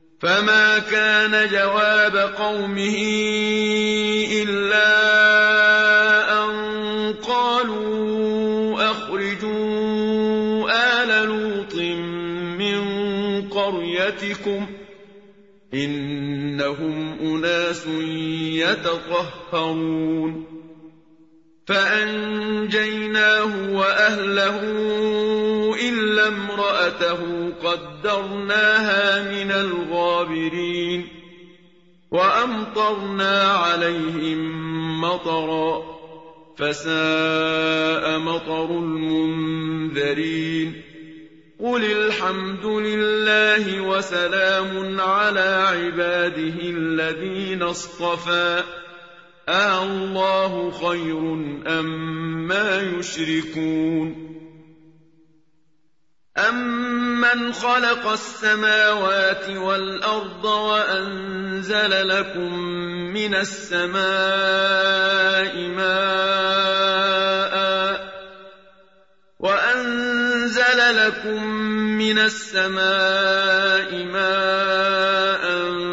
فما كان جواب قومه إلا أن قالوا أخرجوا آل لوط من قريتكم إنهم أناس يتطهرون فأنجيناه وأهله إلا امرأته قدرناها من الغابرين وأمطرنا عليهم مطرا فساء مطر المنذرين قل الحمد لله وسلام على عباده الذين اصطفى الله خير أما يشركون أمن خلق السماوات والأرض وأنزل لكم من السماء ماء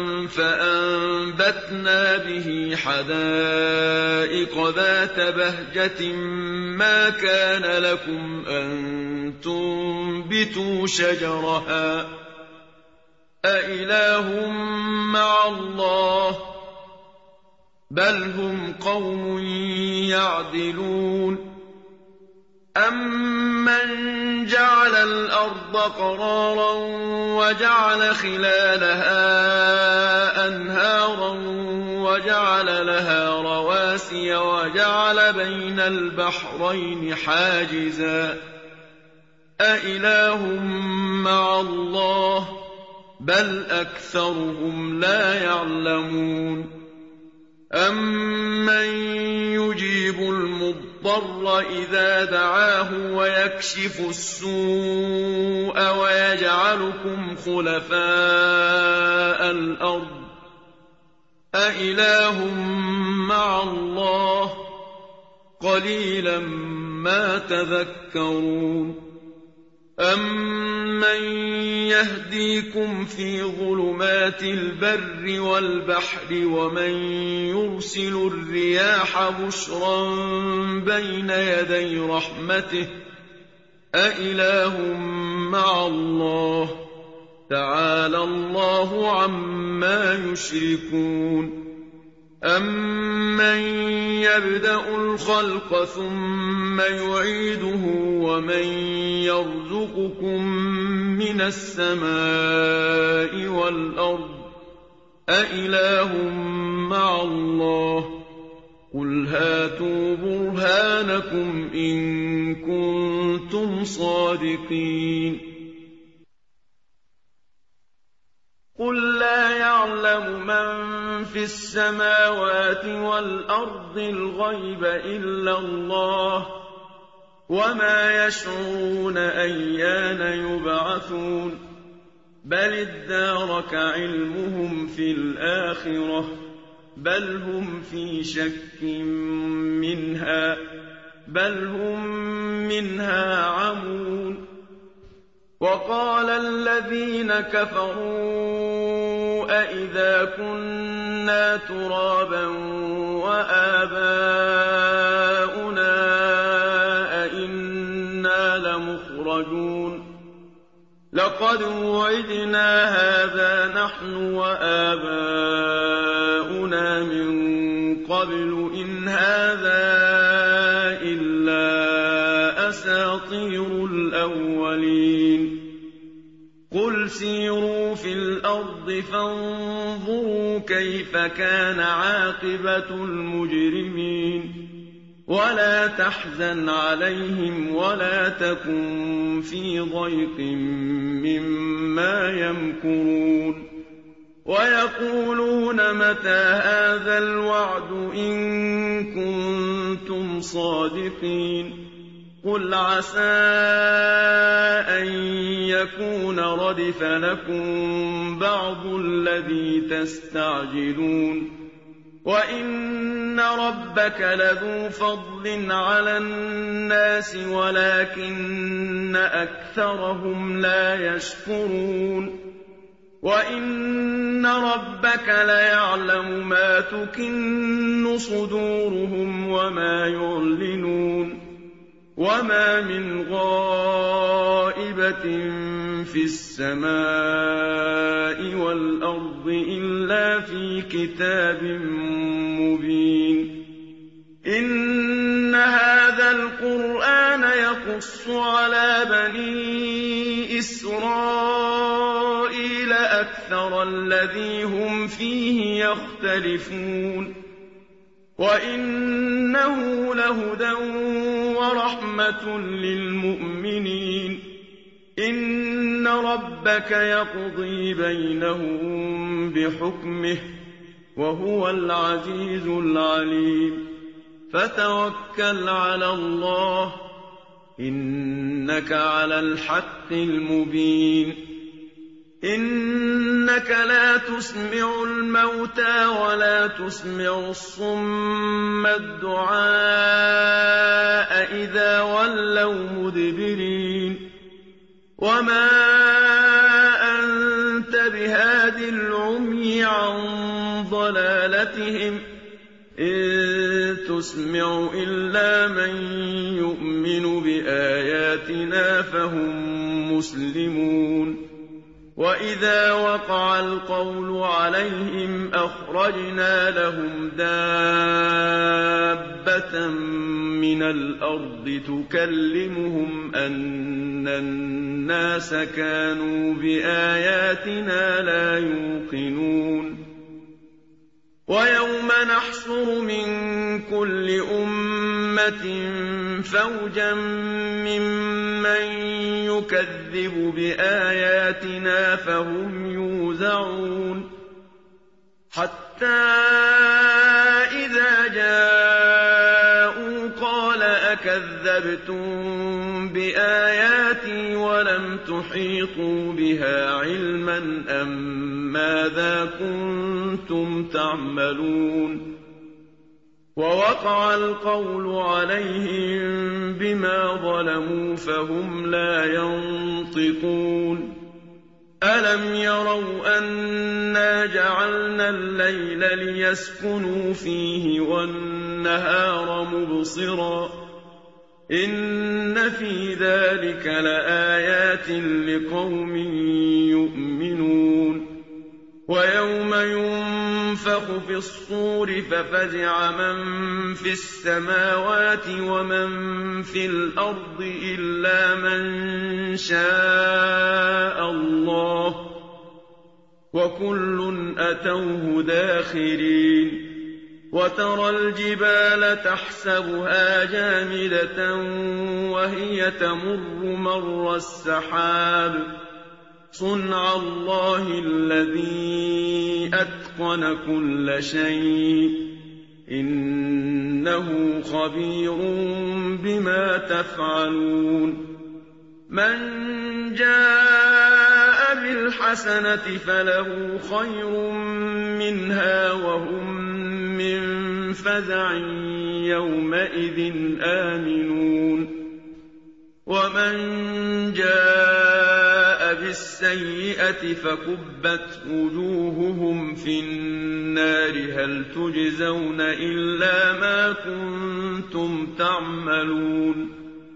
فأنبتنا به حدائق ذات بهجة ما كان لكم أن تنبتوا شجرها أإله مع الله بل هم قوم يعدلون أمن جعل الأرض قرارا وجعل خلالها أنهارا وجعل لها رواسي وجعل بين البحرين حاجزا أإله مع الله بل أكثرهم لا يعلمون أمن يجيب المضطر إذا دعاه ويكشف السوء ويجعلكم خلفاء الأرض أإله مع الله قليلا ما تذكرون أمن يهديكم في ظلمات البر والبحر ومن يرسل الرياح بشرا بين يدي رحمته أإله مع الله تعالى الله عما يشركون أمن يبدأ الخلق ثم يعيده ومن يرزقكم من السماء والأرض أإله مع الله قل هاتوا برهانكم إن كنتم صادقين قل لا يعلم من في السماوات والأرض الغيب إلا الله وما يشعرون أيان يبعثون بل ادارك علمهم في الآخرة بل هم في شك منها بل هم منها عمون وقال الذين كفروا أئذا كنا ترابا وآباؤنا أئنا لمخرجون لقد وعدنا هذا نحن وآباؤنا من قبل إن هذا إلا أساطير الأولين قل سيروا في الأرض فانظروا كيف كان عاقبة المجرمين ولا تحزن عليهم ولا تكن في ضيق مما يمكرون ويقولون متى هذا الوعد إن كنتم صادقين قل عسى أن يكون ردف لكم بعض الذي تستعجلون وإن ربك لذو فضل على الناس ولكن أكثرهم لا يشكرون وإن وَإِنَّ رَبَّكَ لَيَعْلَمُ مَا تُكِنُّ صُدُورُهُمْ وَمَا يُعْلِنُونَ وَمَا مِنْ غَائِبَةٍ فِي السَّمَاءِ وَالْأَرْضِ إِلَّا فِي كِتَابٍ مُّبِينٍ إِنَّ هَٰذَا الْقُرْآنَ يَقُصُّ عَلَىٰ بَنِي إِسْرَائِيلَ أَكْثَرَ الَّذِي هُمْ فِيهِ يَخْتَلِفُونَ وَإِنَّهُ لَهُدًى وَرَحْمَةٌ لِّلْمُؤْمِنِينَ إِنَّ رَبَّكَ يَقْضِي بَيْنَهُم بِحُكْمِهِ وَهُوَ الْعَزِيزُ الْعَلِيمُ فَتَوَكَّلْ عَلَى اللَّهِ إِنَّكَ عَلَى الْحَقِّ الْمُبِينِ إِنَّكَ لَا تُسْمِعُ الْمَوْتَىٰ وَلَا تُسْمِعُ الصُّمَّ الدُّعَاءَ إِذَا وَلَّوْا مُدْبِرِينَ وَمَا أَنتَ بِهَادِ الْعُمْيِ عَن ضَلَالَتِهِمْ ۖ إِن تُسْمِعُ إِلَّا مَن يُؤْمِنُ بِآيَاتِنَا فَهُم مُّسْلِمُونَ وَإِذَا وَقَعَ الْقَوْلُ عَلَيْهِمْ أَخْرَجْنَا لَهُمْ دَابَّةً مِّنَ الْأَرْضِ تُكَلِّمُهُمْ أَنَّ النَّاسَ كَانُوا بِآيَاتِنَا لَا يُوقِنُونَ وَيَوْمَ نَحْشُرُ مِن كُلِّ أُمَّةٍ فَوْجًا مِّمَّن يُكَذِّبُ بِآيَاتِنَا فَهُمْ يُوزَعُونَ حَتَّىٰ إِذَا جَاءُوا قَالَ أَكَذَّبْتُم بِآيَاتِي وَلَمْ تُحِيطُوا بِهَا عِلْمًا أَم مَّاذَا كُنتُمْ تَعْمَلُونَ وَوَقَعَ الْقَوْلُ عَلَيْهِم بِمَا ظَلَمُوا فَهُمْ لَا يَنطِقُونَ أَلَمْ يَرَوْا أَنَّا جَعَلْنَا اللَّيْلَ لِيَسْكُنُوا فِيهِ وَالنَّهَارَ مُبْصِرًا إِنَّ فِي ذَٰلِكَ لَآيَاتٍ لِّقَوْمٍ يُؤْمِنُونَ وَيَوْمَ يُنفَخُ فِي الصُّورِ فَفَزِعَ مَن فِي السَّمَاوَاتِ وَمَن فِي الْأَرْضِ إِلَّا مَن شَاءَ اللَّهُ وَكُلٌّ أَتَوْهُ دَاخِرِينَ وَتَرَى الْجِبَالَ تَحْسَبُهَا جَامِدَةً وَهِيَ تَمُرُّ مَرَّ السَّحَابِ صُنْعَ اللَّهِ الَّذِي أَتْقَنَ كُلَّ شَيْءٍ ۚ إِنَّهُ خَبِيرٌ بِمَا تَفْعَلُونَ مَن جَاءَ بِالْحَسَنَةِ فَلَهُ خَيْرٌ مِّنْهَا وَهُم مِّن فَزَعٍ يَوْمَئِذٍ آمِنُونَ وَمَن جَاءَ بِالسَّيِّئَةِ فَكُبَّتْ وُجُوهُهُمْ فِي النَّارِ هَلْ تُجْزَوْنَ إِلَّا مَا كُنتُمْ تَعْمَلُونَ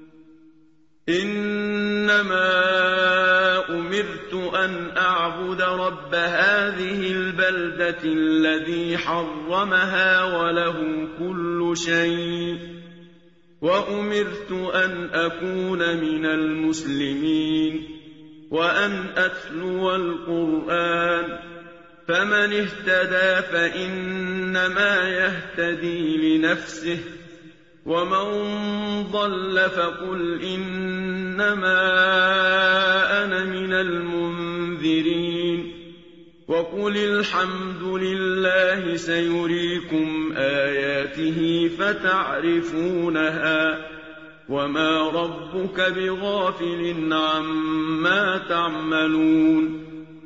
إِنَّمَا أُمِرْتُ أَنْ أَعْبُدَ رَبَّ هَٰذِهِ الْبَلْدَةِ الَّذِي حَرَّمَهَا وَلَهُ كُلُّ شَيْءٍ وَأُمِرْتُ أَنْ أَكُونَ مِنَ الْمُسْلِمِينَ وَأَنْ أَتْلُوَ الْقُرْآنَ فَمَنِ اهْتَدَىٰ فَإِنَّمَا يَهْتَدِي لِنَفْسِهِ وَمَن ضَلَّ فَقُلْ إِنَّمَا أَنَا مِنَ الْمُنذِرِينَ وَقُلِ الْحَمْدُ لِلَّهِ سَيُرِيكُمْ آيَاتِهِ فَتَعْرِفُونَهَا وَمَا رَبُّكَ بِغَافِلٍ عَمَّا تَعْمَلُونَ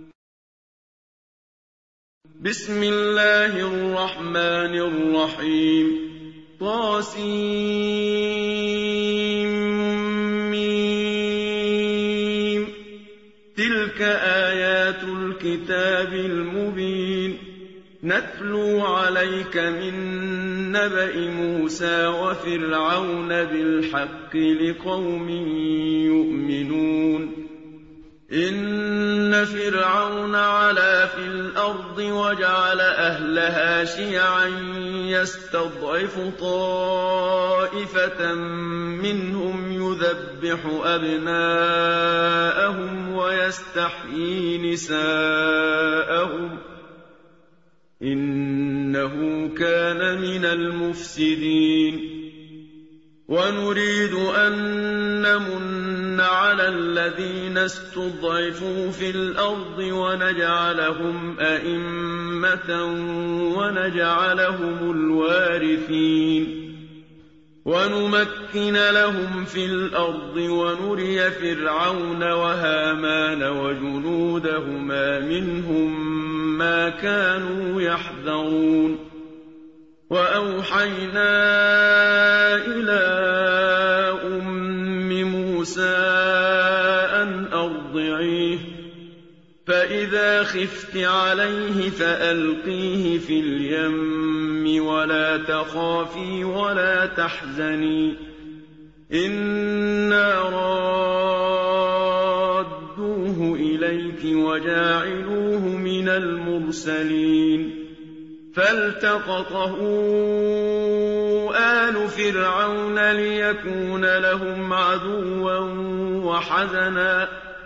بِسْمِ اللَّهِ الرَّحْمَٰنِ الرَّحِيمِ طاسيم تلك آيات الكتاب والكتاب المبين نتلو عليك من نبأ موسى وفرعون بالحق لقوم يؤمنون إن فرعون علا في الأرض وجعل أهلها شيعا يستضعف طائفة منهم يذبح أبناءهم ويستحيي نساءهم إنه كان من المفسدين ونريد أن نمن على الذين استضعفوا في الأرض ونجعلهم أئمة ونجعلهم الوارثين ونمكن لهم في الأرض ونري فرعون وهامان وجنودهما منهم ما كانوا يحذرون وأوحينا إلى أم موسى أن أرضعيه فإذا خفت عليه فألقيه في اليم ولا تخافي ولا تحزني إنا رادوه إليك وجاعلوه من المرسلين فالتقطه آل فرعون ليكون لهم عدوا وحزنا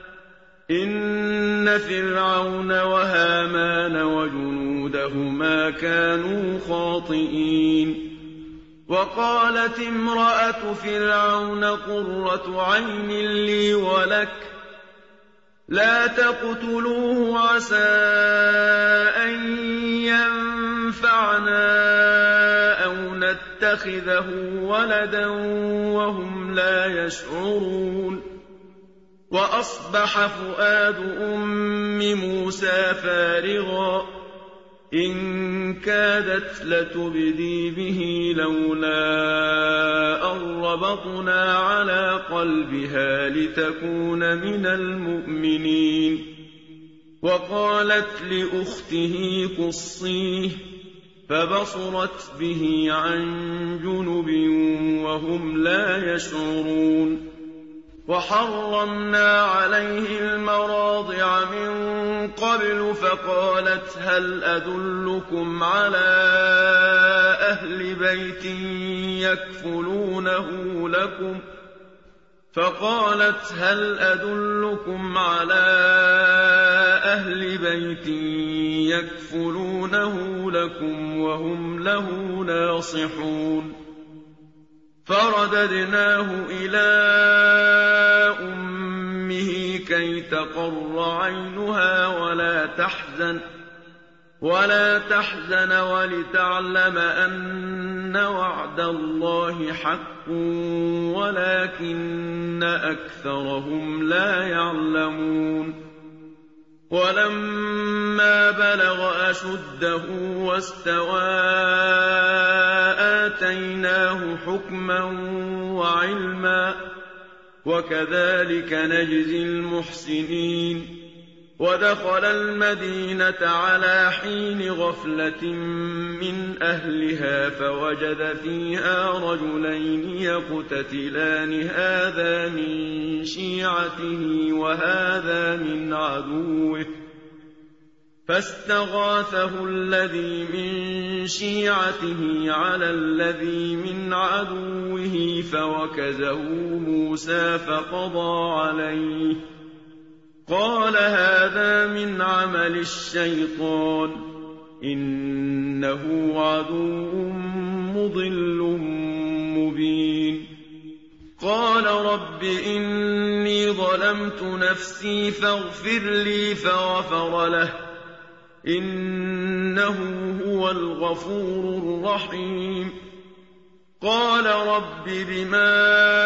إن فرعون وهامان وجنودهما كانوا خاطئين وقالت امرأة فرعون قرة عين لي ولك لا تقتلوه عسى أن ينفعنا أو نتخذه ولدا وهم لا يشعرون وأصبح فؤاد أم موسى فارغا إن كادت لتبدي به لولا أن ربطنا على قلبها لتكون من المؤمنين وقالت لأخته قصيه فبصرت به عن جنب وهم لا يشعرون وحرمنا عليه المراضع من قبل فقالت هل أدلكم على أهل بيت يكفلونه لكم وهم له ناصحون فرددناه إلى أمه كي تقر عينها ولا تحزن ولتعلم أن وعد الله حق ولكن أكثرهم لا يعلمون ولما بلغ أشده واستوى آتيناه حكما وعلما وكذلك نجزي المحسنين ودخل المدينة على حين غفلة من أهلها فوجد فيها رجلين يقتتلان هذا من شيعته وهذا من عدوه فاستغاثه الذي من شيعته على الذي من عدوه فوكزه موسى فقضى عليه قال هذا من عمل الشيطان إنه عدو مضل مبين قال رب إني ظلمت نفسي فاغفر لي فغفر له إنه هو الغفور الرحيم قال رب بما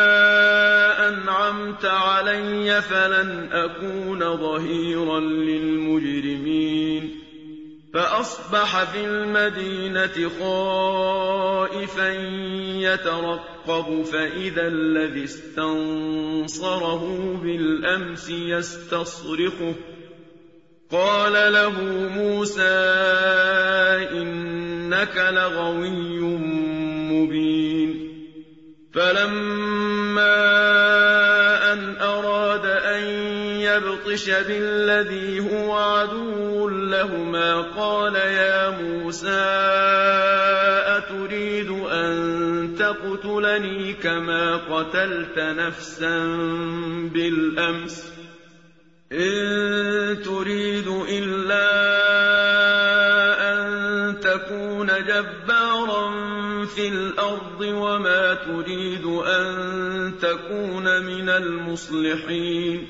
أنعمت علي فلن أكون ظهيرا للمجرمين فأصبح في المدينة خائفا يترقب فإذا الذي استنصره بالأمس يستصرخه قال له موسى إنك لغوي مبين فلما أن أراد أن يبطش بالذي هو عدو لهما قال يا موسى أتريد أن تقتلني كما قتلت نفسا بالأمس إن تريد إلا أن تكون جبارا في الأرض وما تريد أن تكون من المصلحين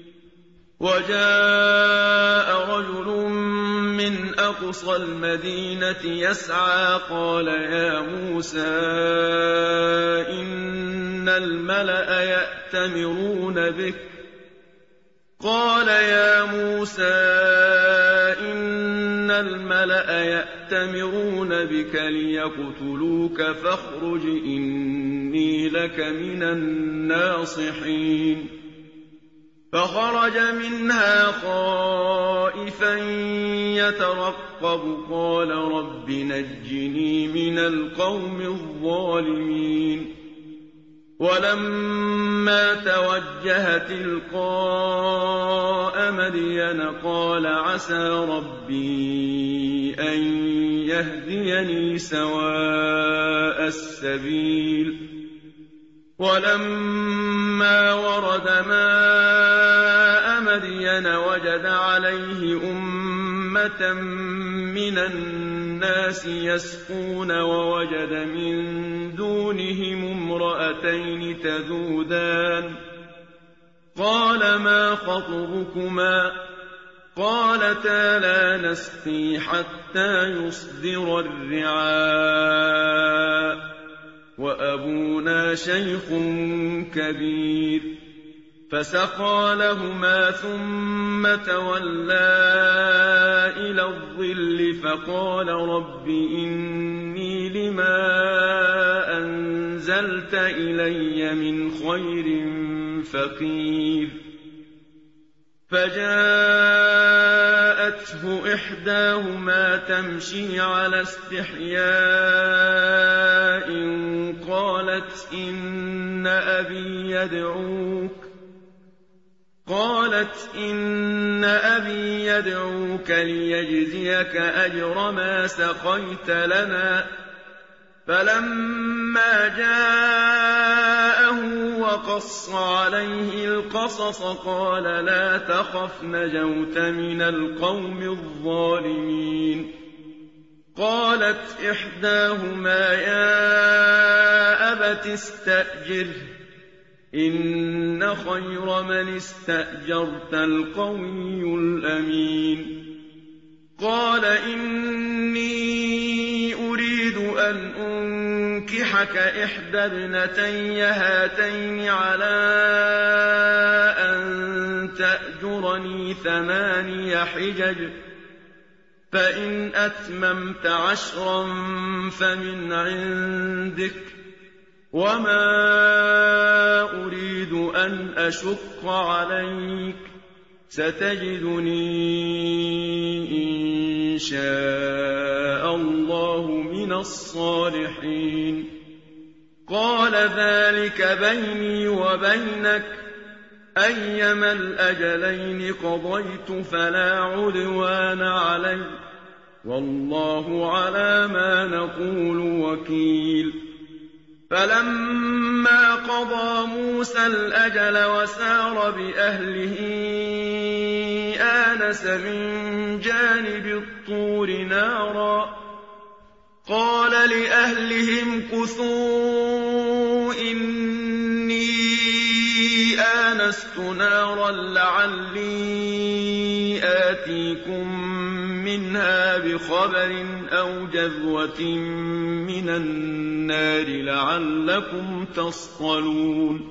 وجاء رجل من أقصى المدينة يسعى قال يا موسى إن الملأ يأتمرون بك قال يا موسى إن الملأ يأتمرون بك ليقتلوك فاخرج إني لك من الناصحين فخرج منها خائفا يترقب قال رب نجني من القوم الظالمين ولما توجه تلقاء مدين قال عسى ربي أن يهديني سواء السبيل ولما ورد ماء مدين وجد عليه أمة من الناس يسقون ووجد من دونهم امرأتين تذودان قال ما خطبكما قالتا لا نسقي حتى يصدر الرعاء وأبونا شيخ كبير فسقى لهما ثم تولى إلى الظل فقال رب إني لما أنزلت إلي من خير فقير فجاءته إحداهما تمشي على استحياء قالت إن أبي يدعوك ليجزيك أجر ما سقيت لنا فلما جاءه وقص عليه القصص قال لا تخف نجوت من القوم الظالمين قالت إحداهما يا أبت استأجره إن خير من استأجرت القوي الأمين قال إني أريد أن أنكحك إحدى ابنتي هاتين على أن تأجرني 8 حجج فإن أتممت 10 فمن عندك وما أريد أن أشق عليك ستجدني إن شاء الله من الصالحين قال ذلك بيني وبينك أيما الأجلين قضيت فلا عدوان علي والله على ما نقول وكيل فلما قضى موسى الأجل وسار بأهله آنس من جانب الطور نارا قال لأهلهم كثوا إني آنست نارا لعلي آتيكم منها بخبر أو جذوة من النار لعلكم تصطلون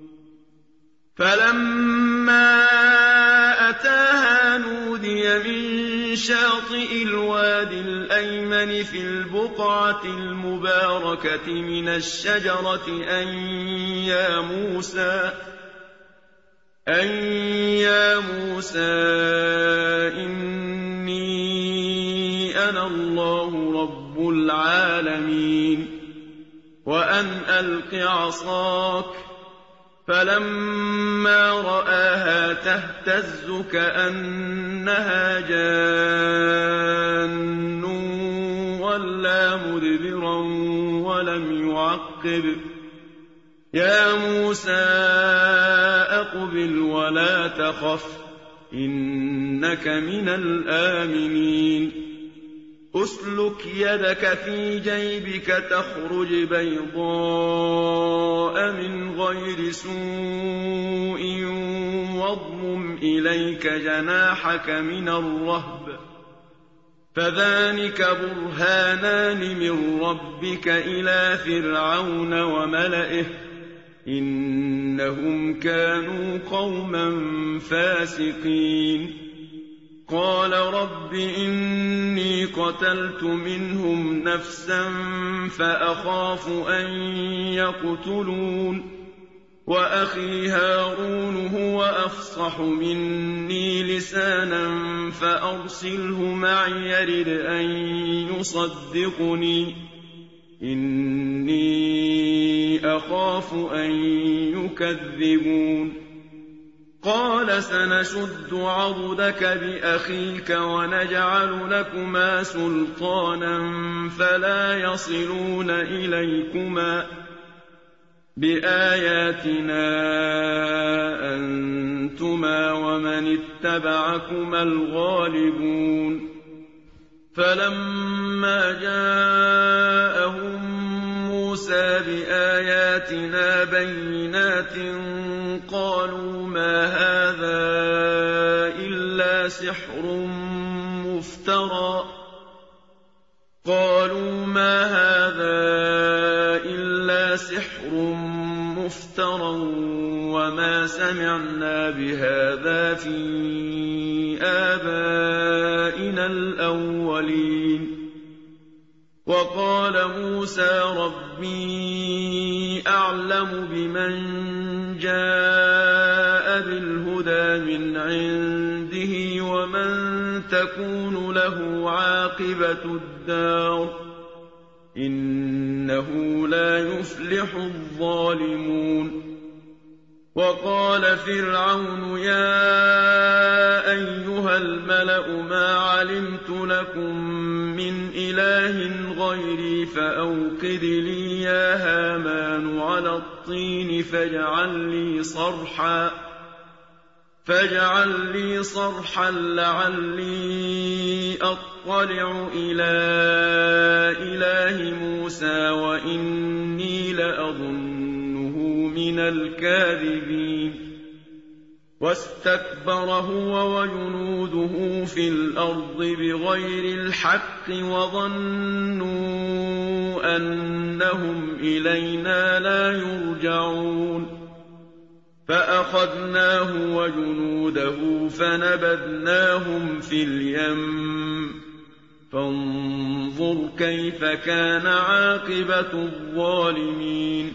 فلما أتاها نودي من شاطئ الوادي الأيمن في البقعة المباركة من الشجرة أن أن يا موسى إني أنا الله رب العالمين وأن ألق عصاك فلما رآها تهتز كأنها جان ولا مدبرا ولم يعقب يا موسى أقبل ولا تخف إنك من الآمنين أسلك يدك في جيبك تخرج بيضاء من غير سوء واضمم إليك جناحك من الرهب فذلك برهانان من ربك إلى فرعون وملئه إنهم كانوا قوما فاسقين قال رب إني قتلت منهم نفسا فأخاف أن يقتلون وأخي هارون هو أفصح مني لسانا فأرسله معي يرد أن يصدقني إني أخاف أن يكذبون قال سنشد عضدك بأخيك ونجعل لكما سلطانا فلا يصلون إليكما بآياتنا أنتما ومن اتبعكما الغالبون فلما جاءهم موسى بآياتنا بينات قالوا ما هذا إلا سحر مفترى وما سمعنا بهذا في آبائنا الأولين وقال موسى ربي أعلم بمن جاء بالهدى من عنده ومن تكون له عاقبة الدار إنه لا يفلح الظالمون وقال فرعون يا أيها الملأ ما علمت لكم من إله غيري فأوقد لي يا هامان على الطين فاجعل لي صرحا لعلي أطلع إلى إله موسى وإني لأظنه من الكاذبين واستكبر هو وجنوده في الأرض بغير الحق وظنوا أنهم إلينا لا يرجعون فأخذناه وجنوده فنبذناهم في اليم فانظر كيف كان عاقبة الظالمين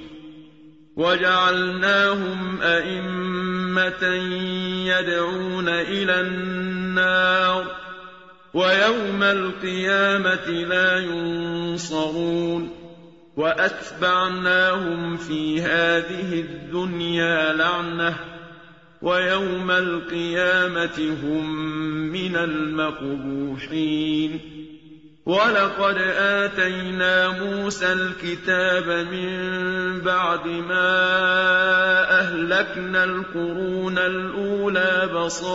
وجعلناهم أئمة يدعون إلى النار ويوم القيامة لا ينصرون وأتبعناهم في هذه الدنيا لعنة ويوم القيامة هم من المقبوحين ولقد آتينا موسى الكتاب من بعد ما أهلكنا القرون الأولى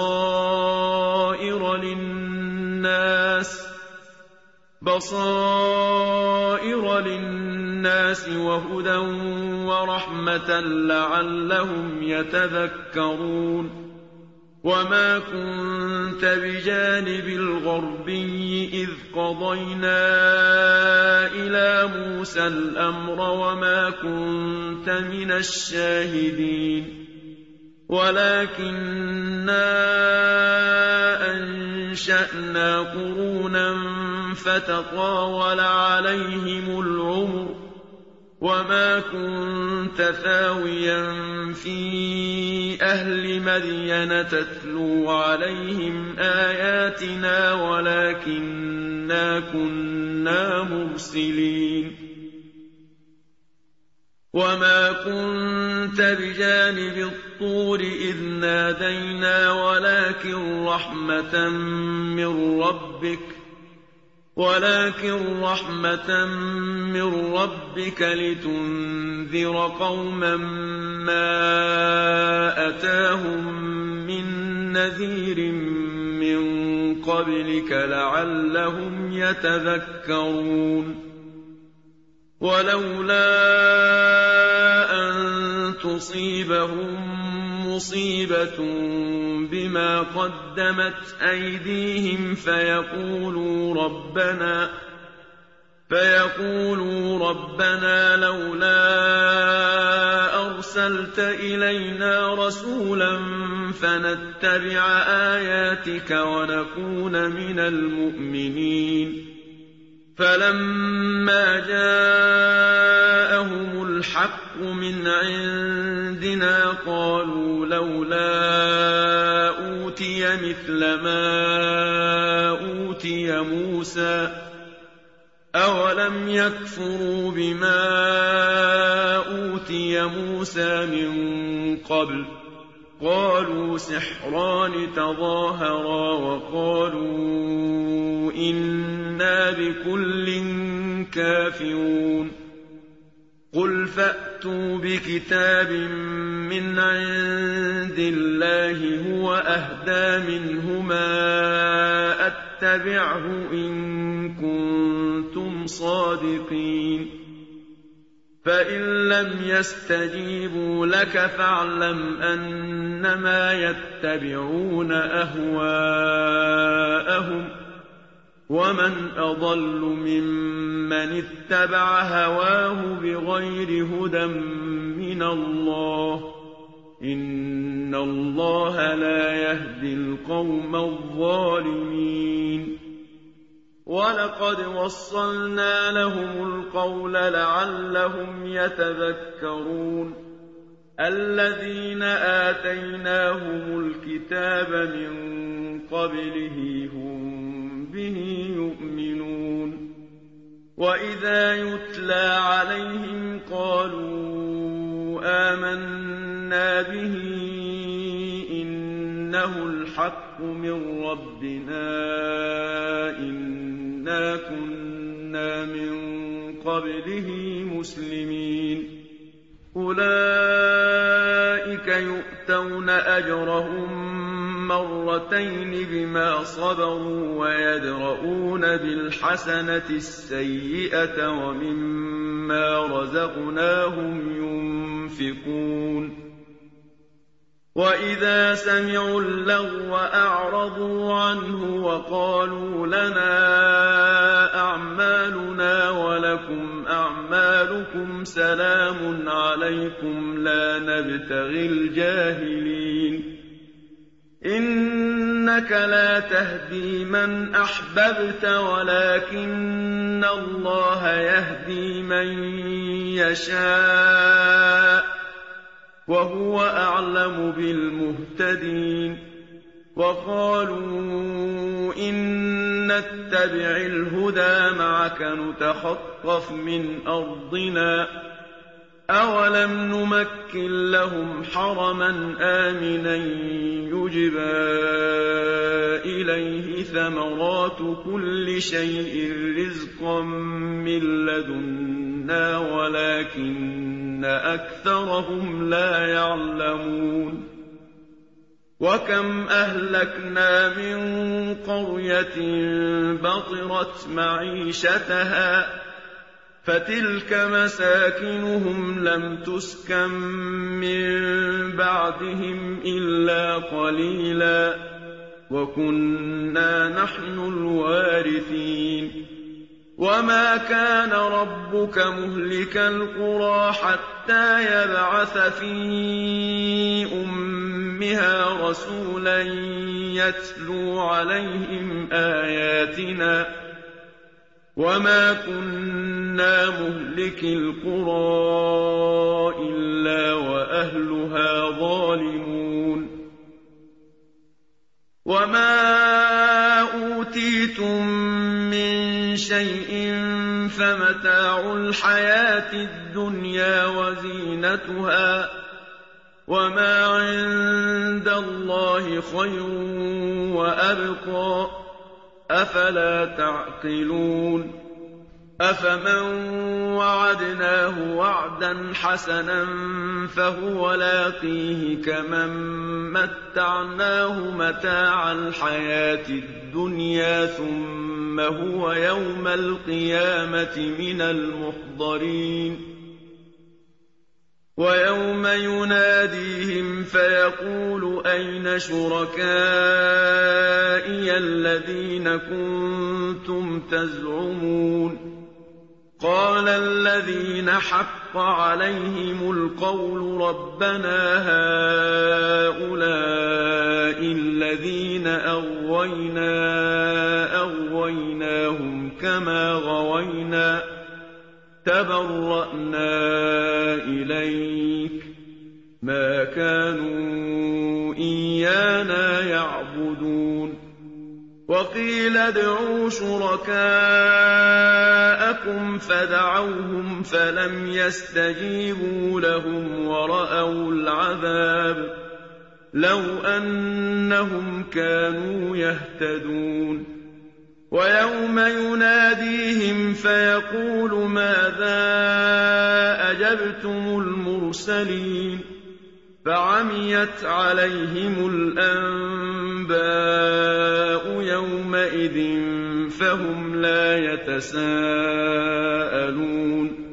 بصائر للناس وهدى ورحمة لعلهم يتذكرون وما كنت بجانب الغربي إذ قضينا إلى موسى الأمر وما كنت من الشاهدين ولكننا أنشأنا قرونا فتطاول عليهم العمر وما كنت ثاويا في أهل مدين تتلو عليهم آياتنا ولكننا كنا مرسلين وما كنت بجانب الطور إذ نادينا ولكن رحمة من ربك لتنذر قوما ما أتاهم من نذير من قبلك لعلهم يتذكرون ولولا أن تصيبهم مصيبة بما قدمت أيديهم فيقولوا ربنا لولا أرسلت إلينا رسولا فنتبع آياتك ونكون من المؤمنين فلما جاءهم الحق من عندنا قالوا لولا أوتي مثل ما أوتي موسى أولم يكفروا بما أوتي موسى من قبل قالوا سحران تظاهرا وقالوا إنا بكل كافرون قل فأتوا بكتاب من عند الله هو أهدى منهما أتبعه إن كنتم صادقين فإن لم يستجيبوا لك فاعلم أنما يتبعون أهواءهم ومن أضل ممن اتبع هواه بغير هدى من الله إن الله لا يهدي القوم الظالمين ولقد وصلنا لهم القول لعلهم يتذكرون الذين آتيناهم الكتاب من قبله هم به يؤمنون وإذا يتلى عليهم قالوا آمنا به إنه الحق من ربنا إنا كنا من قبله مسلمين أولئك يؤتون أجرهم مرتين بما صبروا ويدرؤون بالحسنة السيئة ومما رزقناهم ينفقون وإذا سمعوا اللغو أعرضوا عنه وقالوا لنا أعمالنا ولكم أعمالكم سلام عليكم لا نبتغي الجاهلين إنك لا تهدي من أحببت ولكن الله يهدي من يشاء وهو أعلم بالمهتدين وقالوا إن نتبع الهدى معك نتخطف من أرضنا أولم نمكن لهم حرما آمنا يجبى إليه ثمرات كل شيء رزقا من لدنا ولكن أكثرهم لا يعلمون وكم أهلكنا من قرية بطرت معيشتها فتلك مساكنهم لم تسكن من بعدهم إلا قليلا وكنا نحن الوارثين وما كان ربك مهلك القرى حتى يبعث في أمها رسولا يتلو عليهم آياتنا وما كنا مهلكي القرى إلا وأهلها ظالمون وما أوتيتم من شيء فمتاع الحياة الدنيا وزينتها وما عند الله خير وأبقى أفلا تعقلون أفمن وعدناه وعدا حسنا فهو لاقيه كمن متعناه متاع الحياة الدنيا ثم هو يوم القيامة من المحضرين ويوم يناديهم فيقول أين شركائي الذين كنتم تزعمون قال الذين حق عليهم القول ربنا هؤلاء الذين أغويناهم كما غوينا تبرأنا إليك ما كانوا إيانا يعبدون وقيل ادعوا شركاءكم فدعوهم فلم يستجيبوا لهم ورأوا العذاب لو أنهم كانوا يهتدون ويوم يناديهم فيقول ماذا أجبتم المرسلين فعميت عليهم الأنباء يومئذ فهم لا يتساءلون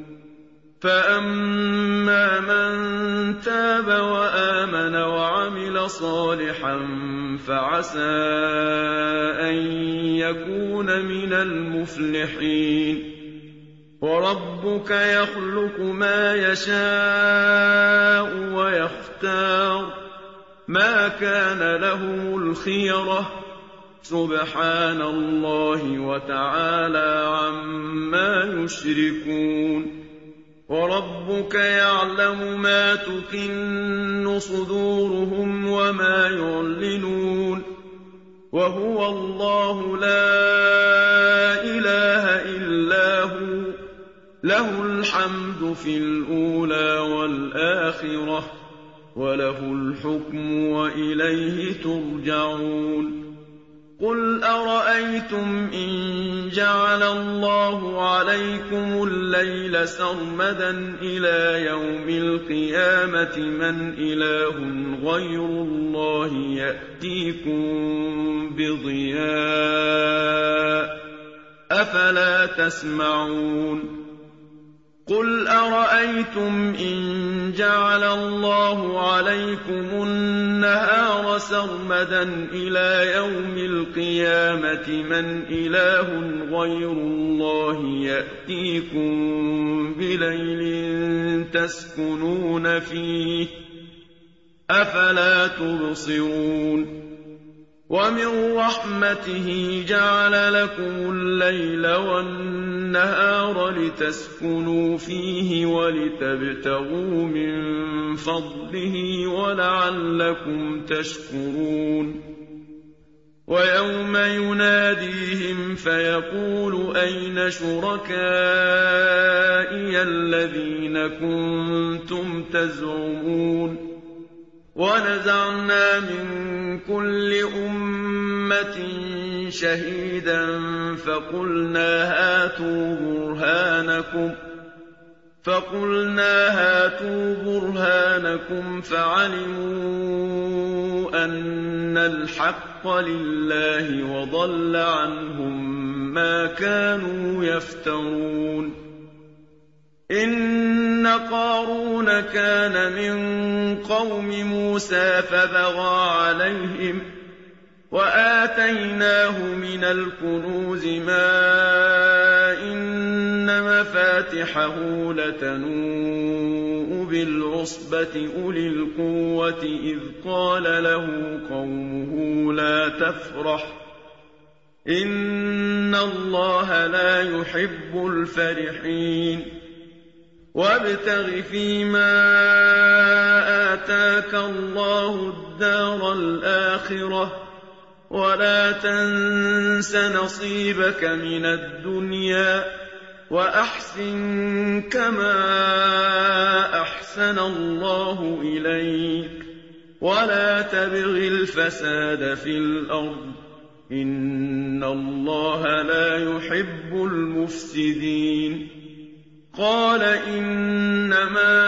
فأما من تاب وآمن وعمل صالحا فعسى أن يكون من المفلحين وربك يخلق ما يشاء ويختار ما كان لهم الخيرة سبحان الله وتعالى عما يشركون وربك يعلم ما تكن صدورهم وما يعلنون وهو الله لا إله إلا هو له الحمد في الأولى والآخرة وله الحكم وإليه ترجعون قل أرأيتم إن جعل الله عليكم الليل سرمدا إلى يوم القيامة من إله غير الله يأتيكم بضياء أفلا تسمعون قل أرأيتم إن جعل الله عليكم النهار سرمدا إلى يوم القيامة من إله غير الله يأتيكم بليل تسكنون فيه أفلا تبصرون ومن رحمته جعل لكم الليل والنهار لتسكنوا فيه ولتبتغوا من فضله ولعلكم تشكرون ويوم يناديهم فيقول أين شركائي الذين كنتم تزعمون ونزعنا من كل أمة شهيدا فقلنا هاتوا برهانكم فعلموا أن الحق لله وضل عنهم ما كانوا يفترون إن قارون كان من قوم موسى فبغى عليهم وآتيناه من الكنوز ما إن مفاتحه لتنوء بالعصبة أولي القوة إذ قال له قومه لا تفرح إِنَّ اللَّهَ لَا يُحِبُّ الْفَرِحِينَ وَابْتَغِ فِيمَا آتَاكَ اللَّهُ الدَّارَ الْآخِرَةَ وَلَا تَنسَ نَصِيبَكَ مِنَ الدُّنْيَا وَأَحْسِن كَمَا أَحْسَنَ اللَّهُ إِلَيْكَ وَلَا تَبْغِ الْفَسَادَ فِي الْأَرْضِ ۖ إِنَّ اللَّهَ لَا يُحِبُّ الْمُفْسِدِينَ قَالَ إِنَّمَا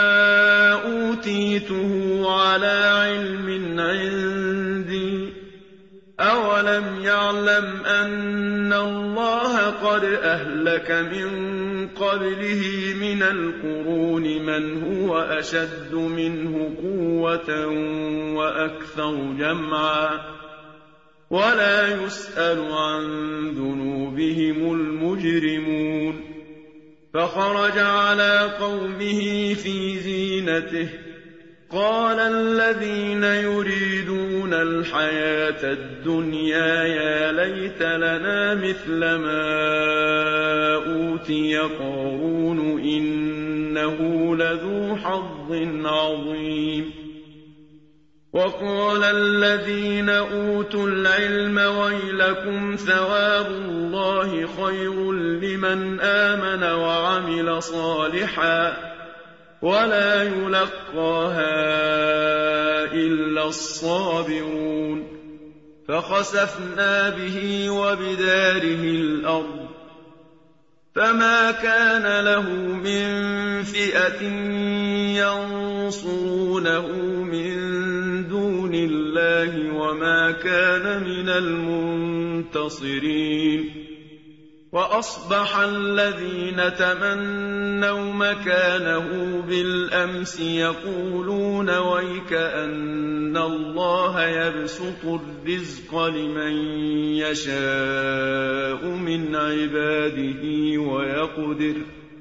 أُوتِيتُهُ عَلَىٰ عِلْمٍ عِندِي ۚ أَوَلَمْ يَعْلَمْ أَنَّ اللَّهَ قَدْ أَهْلَكَ مِن قَبْلِهِ مِنَ الْقُرُونِ مَنْ هُوَ أَشَدُّ مِنْهُ قُوَّةً وَأَكْثَرُ جَمْعًا وَلَا يُسْأَلُ عَن ذُنُوبِهِمُ الْمُجْرِمُونَ فَخَرَجَ عَلَىٰ قَوْمِهِ فِي زِينَتِهِ قَالَ الَّذِينَ يُرِيدُونَ الْحَيَاةَ الدُّنْيَا يَا لَيْتَ لَنَا مِثْلَ مَا أُوتِيَ قَارُونُ إِنَّهُ لَذُو حَظٍّ عَظِيمٍ وَقَالَ الَّذِينَ أُوتُوا الْعِلْمَ وَيْلَكُمْ ثَوَابُ اللَّهِ خَيْرٌ لِّمَنْ آمَنَ وَعَمِلَ صَالِحًا وَلَا يُلَقَّاهَا إِلَّا الصَّابِرُونَ فَخَسَفْنَا بِهِ وَبِدَارِهِ الْأَرْضَ فَمَا كَانَ لَهُ مِن فِئَةٍ يَنصُرُونَهُ مِن دُونِ اللَّهِ وَمَا كَانَ مِنَ الْمُنتَصِرِينَ وَأَصْبَحَ الَّذِينَ تَمَنَّوْا مَكَانَهُ بِالْأَمْسِ يَقُولُونَ وَيْكَأَنَّ اللَّهَ يَبْسُطُ الرِّزْقَ لِمَن يَشَاءُ مِنْ عِبَادِهِ وَيَقْدِرُ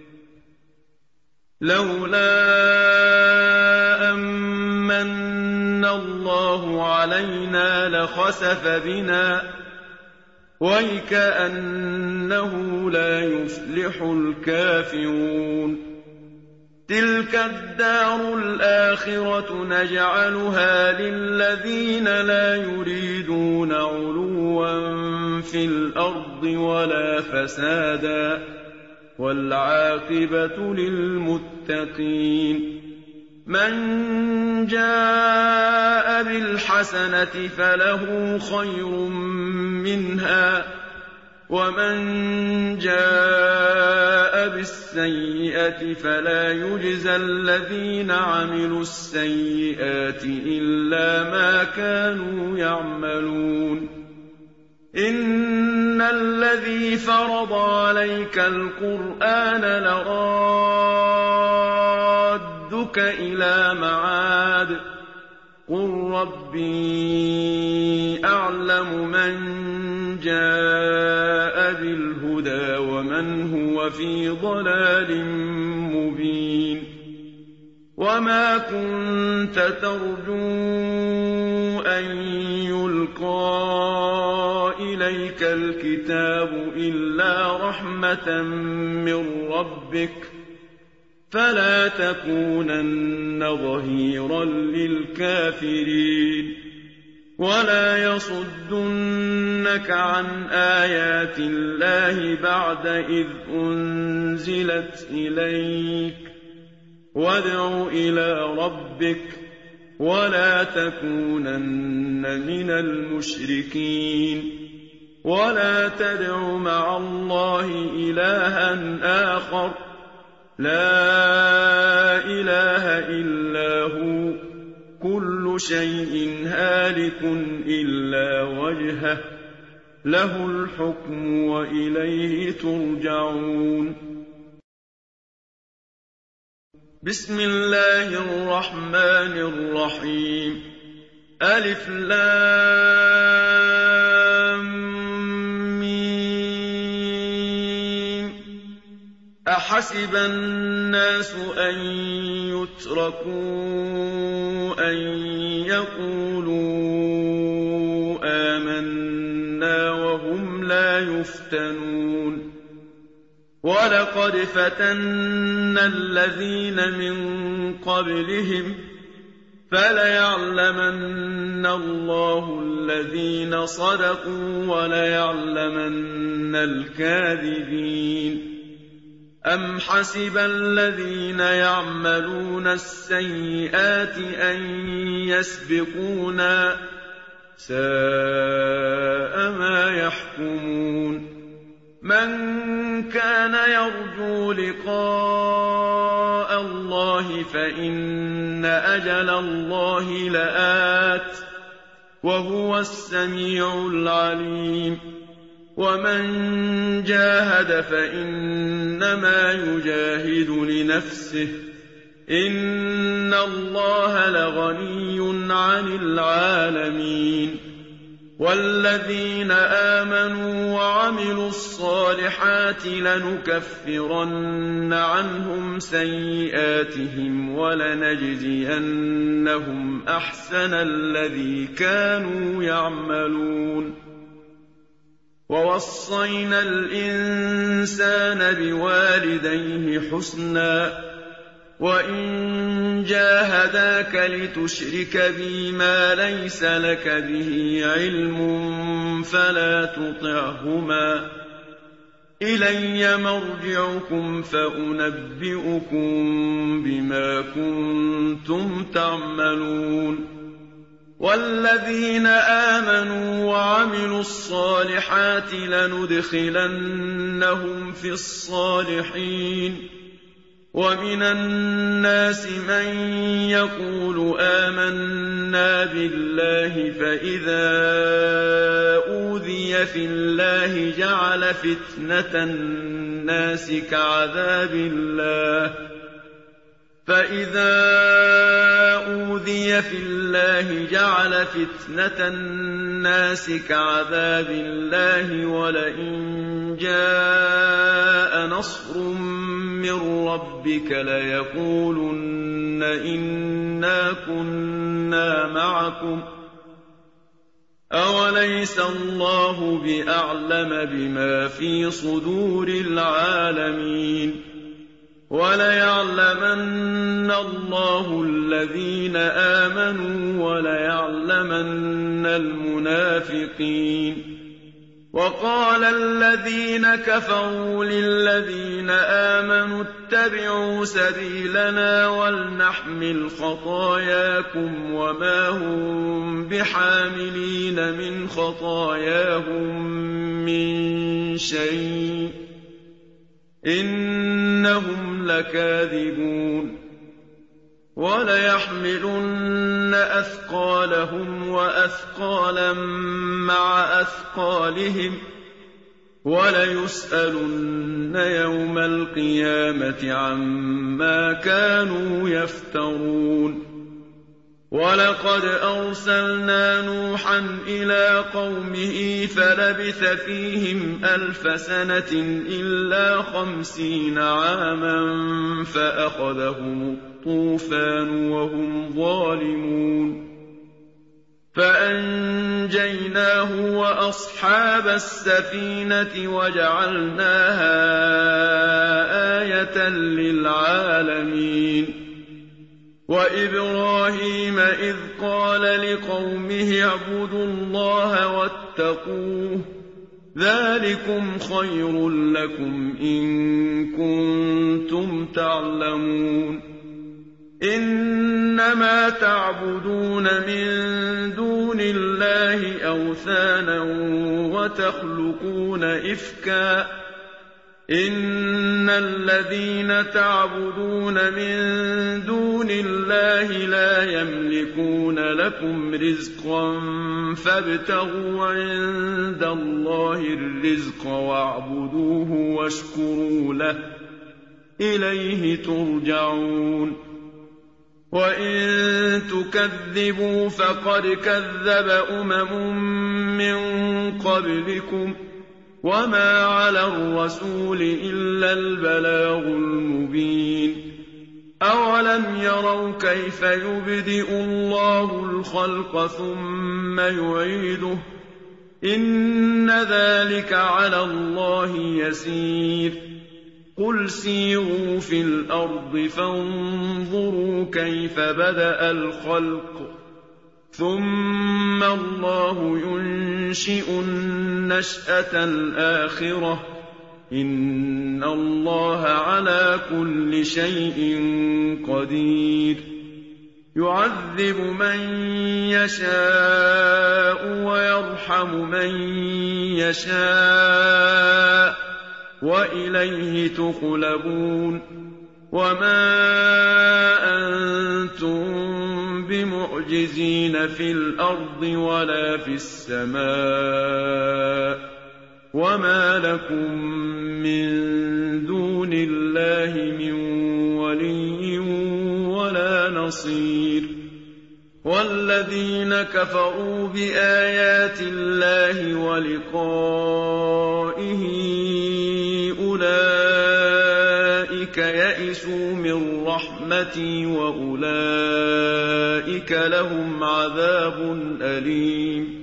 لَوْلَا أَن مَّنَّ اللَّهُ عَلَيْنَا لَخَسَفَ بِنَا وَيْكَأَنَّهُ لَا يُفْلِحُ الْكَافِرُونَ تِلْكَ الدَّارُ الْآخِرَةُ نَجْعَلُهَا لِلَّذِينَ لَا يُرِيدُونَ عُلُوًّا فِي الْأَرْضِ وَلَا فَسَادًا وَالْعَاقِبَةُ لِلْمُتَّقِينَ مَن جَاءَ بِالْحَسَنَةِ فَلَهُ خَيْرٌ مِّنْهَا وَمَن جَاءَ بِالسَّيِّئَةِ فَلَا يُجْزَى الَّذِينَ عَمِلُوا السَّيِّئَاتِ إِلَّا مَا كَانُوا يَعْمَلُونَ إِنَّ الَّذِي فَرَضَ عَلَيْكَ الْقُرْآنَ لَرَادُّكَ إِلَىٰ مَعَادٍ قُل رَّبِّي أَعْلَمُ مَن جَاءَ بِالْهُدَىٰ وَمَنْ هُوَ فِي ضَلَالٍ مُّبِينٍ وَمَا كُنتَ تَرْجُو أَن يُلْقَىٰ إِلَيْكَ الْكِتَابُ إِلَّا رَحْمَةً مِّن رَّبِّكَ فَلَا تَكُونَنَّ ظَهِيرًا لِّلْكَافِرِينَ وَلَا يَصُدُّنَّكَ عَنْ آيَاتِ اللَّهِ بَعْدَ إِذْ أُنزِلَتْ إِلَيْكَ وَادْعُ إِلَىٰ رَبِّكَ وَلَا تَكُونَنَّ مِنَ الْمُشْرِكِينَ وَلَا تَدْعُ مَعَ اللَّهِ إِلَٰهًا آخَرَ لَا إِلَٰهَ إِلَّا هُوَ كُلُّ شَيْءٍ هَالِكٌ إِلَّا وَجْهَهُ لَهُ الْحُكْمُ وَإِلَيْهِ تُرْجَعُونَ بسم الله الرحمن الرحيم ألف لام ميم أحسب الناس أن يتركوا أن يقولوا آمنا وهم يفتنون ولقد فتنا الذين من قبلهم فليعلمن الله الذين صدقوا وليعلمن الكاذبين أم حسب الذين يعملون السيئات أن يسبقونا ساء ما يحكمون من كان يرجو لقاء الله فإن أجل الله لآت وهو السميع العليم ومن جاهد فإنما يجاهد لنفسه إن الله لغني عن العالمين والذين آمنوا وعملوا الصالحات لنكفرن عنهم سيئاتهم ولنجزينهم أحسن الذي كانوا يعملون ووصينا الإنسان بوالديه حسنا وإن جاهداك لتشرك بي ما ليس لك به علم فلا تطعهما إلي مرجعكم فأنبئكم بما كنتم تعملون والذين آمنوا وعملوا الصالحات لندخلنهم في الصالحين ومن الناس من يقول آمنا بالله فإذا أوذي في الله جعل فتنة الناس كعذاب الله ولئن جاء نصر من ربك ليقولن إنا كنا معكم أوليس الله بأعلم بما في صدور العالمين وليعلمن الله الذين آمنوا وليعلمن المنافقين وقال الذين كفروا للذين آمنوا اتبعوا سبيلنا ولنحمل خطاياكم وما هم بحاملين من خطاياهم من شيء إنهم لكاذبون وليحملن أثقالهم وأثقالا مع أثقالهم وليسألن يوم القيامة عما كانوا يفترون ولقد أرسلنا نوحا إلى قومه فلبث فيهم 1000 سنة إلا 50 عاما فأخذهم الطوفان وهم ظالمون فأنجيناه وأصحاب السفينة وجعلناها آية للعالمين وإبراهيم إذ قال لقومه اعبدوا الله واتقوه ذلكم خير لكم إن كنتم تعلمون إنما تعبدون من دون الله أوثانا وتخلقون إفكا إن الذين تعبدون من دون الله لا يملكون لكم رزقا فابتغوا عند الله الرزق واعبدوه واشكروا له إليه ترجعون وإن تكذبوا فقد كذب من قبلكم وما على الرسول إلا البلاغ المبين أولم يروا كيف يبدئ الله الخلق ثم يعيده إن ذلك على الله يسير قل سيروا في الأرض فانظروا كيف بدأ الخلق ثم الله ينشئ النشأة الآخرة إن الله على كل شيء قدير يعذب من يشاء ويرحم من يشاء وإليه تقلبون وما أنتم بمعجزين في الأرض ولا في السماء وما لكم من دون الله من ولي ولا نصير والذين كفروا بآيات الله ولقائه أولئك يئسوا من رحمتي وأولئك لهم عذاب أليم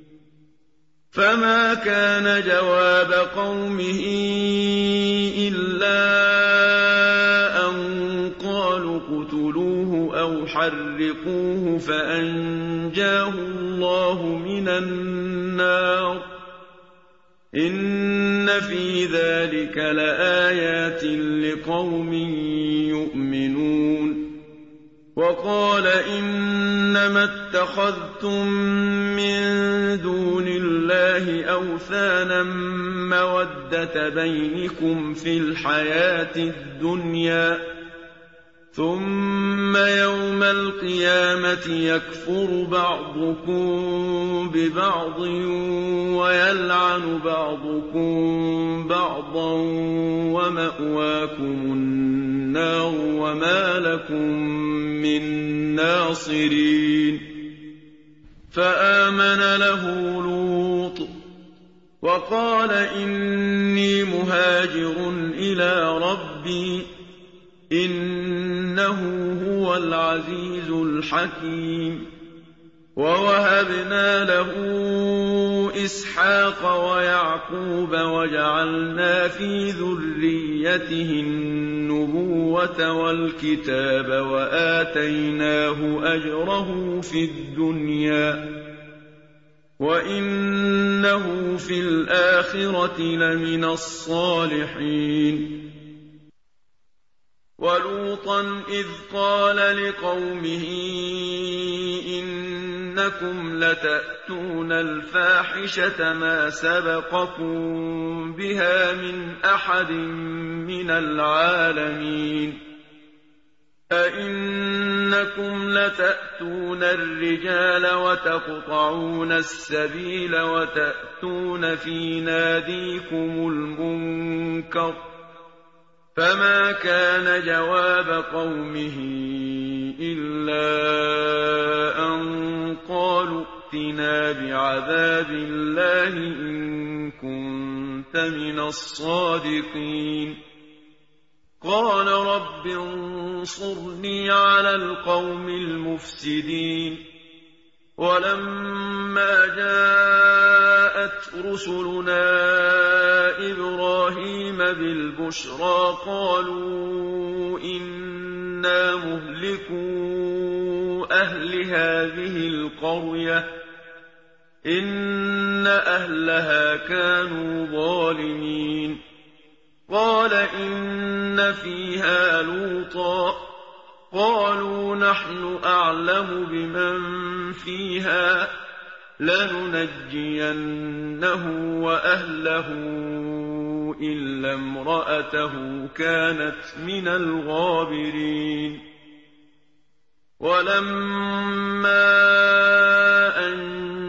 فما كان جواب قومه إلا أن قالوا اقتلوه أو حرقوه فأنجاه الله من النار إن في ذلك لآيات لقوم يؤمنون وقال إنما اتخذتم من دون الله أوثانا مودة بينكم في الحياة الدنيا ثم يوم القيامة يكفر بعضكم ببعض ويلعن بعضكم بعضا ومأواكم النار وما لكم من ناصرين فآمن له لوط وقال إني مهاجر إلى ربي إنه هو العزيز الحكيم ووهبنا له إسحاق ويعقوب وجعلنا في ذريته النبوة والكتاب وآتيناه أجره في الدنيا وإنه في الآخرة لمن الصالحين ولوطا إذ قال لقومه إنكم لتأتون الفاحشة ما سبقكم بها من أحد من العالمين أئنكم لتأتون الرجال وتقطعون السبيل وتأتون في ناديكم المنكر فما كان جواب قومه إلا أن قالوا ائتنا بعذاب الله إن كنت من الصادقين قال رب انصرني على القوم المفسدين ولما جاءت رسلنا إبراهيم بالبشرى قالوا إنا مهلكو أهل هذه القرية إن أهلها كانوا ظالمين قال إن فيها لوطا قالوا نحن أعلم بمن فيها لننجينه وأهله إلا امرأته كانت من الغابرين ولما أن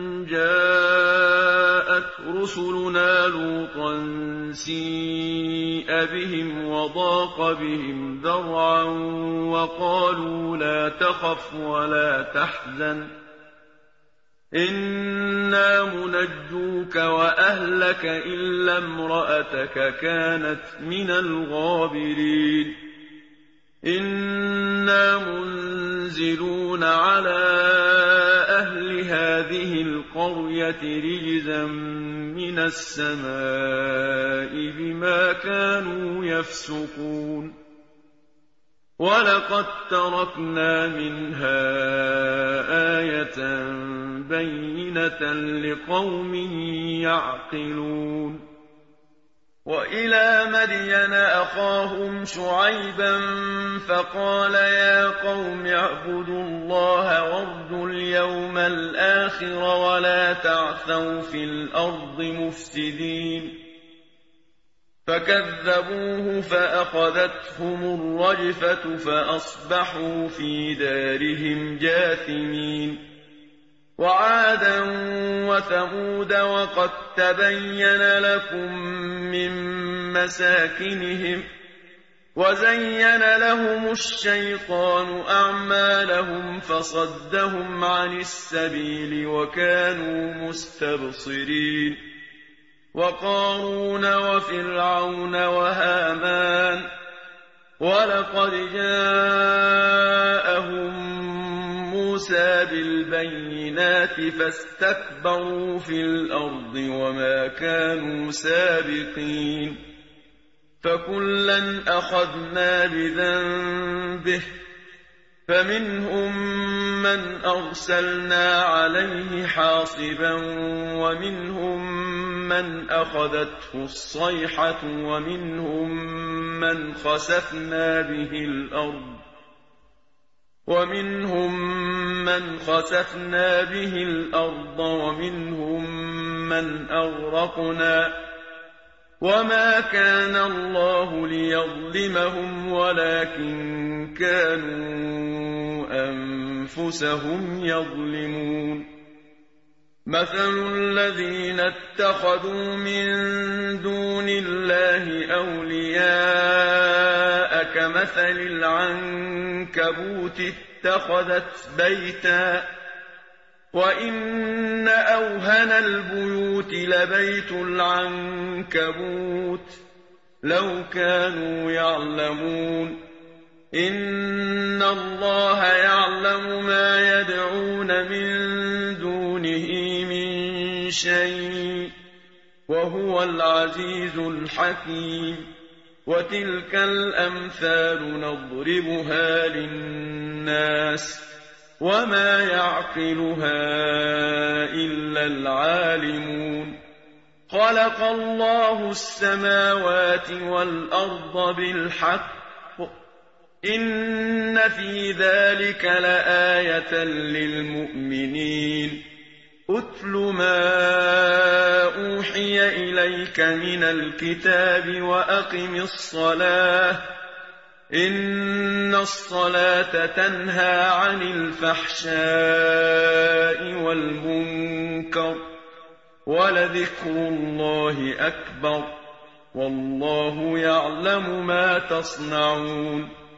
جاءت رسلنا لوطا سيء بهم وضاق بهم ذرعا وقالوا لا تخف ولا تحزن إنا منجوك وأهلك إلا امرأتك كانت من الغابرين إنا منزلون على أهل هذه القرية القرية رجزا من السماء بما كانوا يفسقون ولقد تركنا منها آية بينة لقوم يعقلون وإلى مدين أخاهم شعيبا فقال يا قوم اعبدوا الله وارجوا اليوم الآخر ولا تعثوا في الأرض مفسدين فكذبوه فأخذتهم الرجفة فأصبحوا في دارهم جاثمين وعادا وثمود وقد تبين لكم من مساكنهم وزين لهم الشيطان أعمالهم فصدهم عن السبيل وكانوا مستبصرين وقارون وفرعون وهامان ولقد جاءهم موسى بالبينات فاستكبروا في الأرض وما كانوا سابقين فكلا أخذنا بذنبه فمنهم من أرسلنا عليه حاصبا ومنهم من أخذته الصيحة ومنهم من خسفنا به الأرض ومنهم من أغرقنا وما كان الله ليظلمهم ولكن كانوا أنفسهم يظلمون مثل الذين اتخذوا من دون الله أولياء كمثل العنكبوت اتخذت بيتا وإن أوهن البيوت لبيت العنكبوت لو كانوا يعلمون إن الله يعلم ما يدعون من دونه من شيء وهو العزيز الحكيم وتلك الأمثال نضربها للناس وما يعقلها إلا العالمون خلق الله السماوات والأرض بالحق إن في ذلك لآية للمؤمنين أتل ما أوحي إليك من الكتاب وأقم الصلاة إن الصلاة تنهى عن الفحشاء والمنكر ولذكر الله أكبر والله يعلم ما تصنعون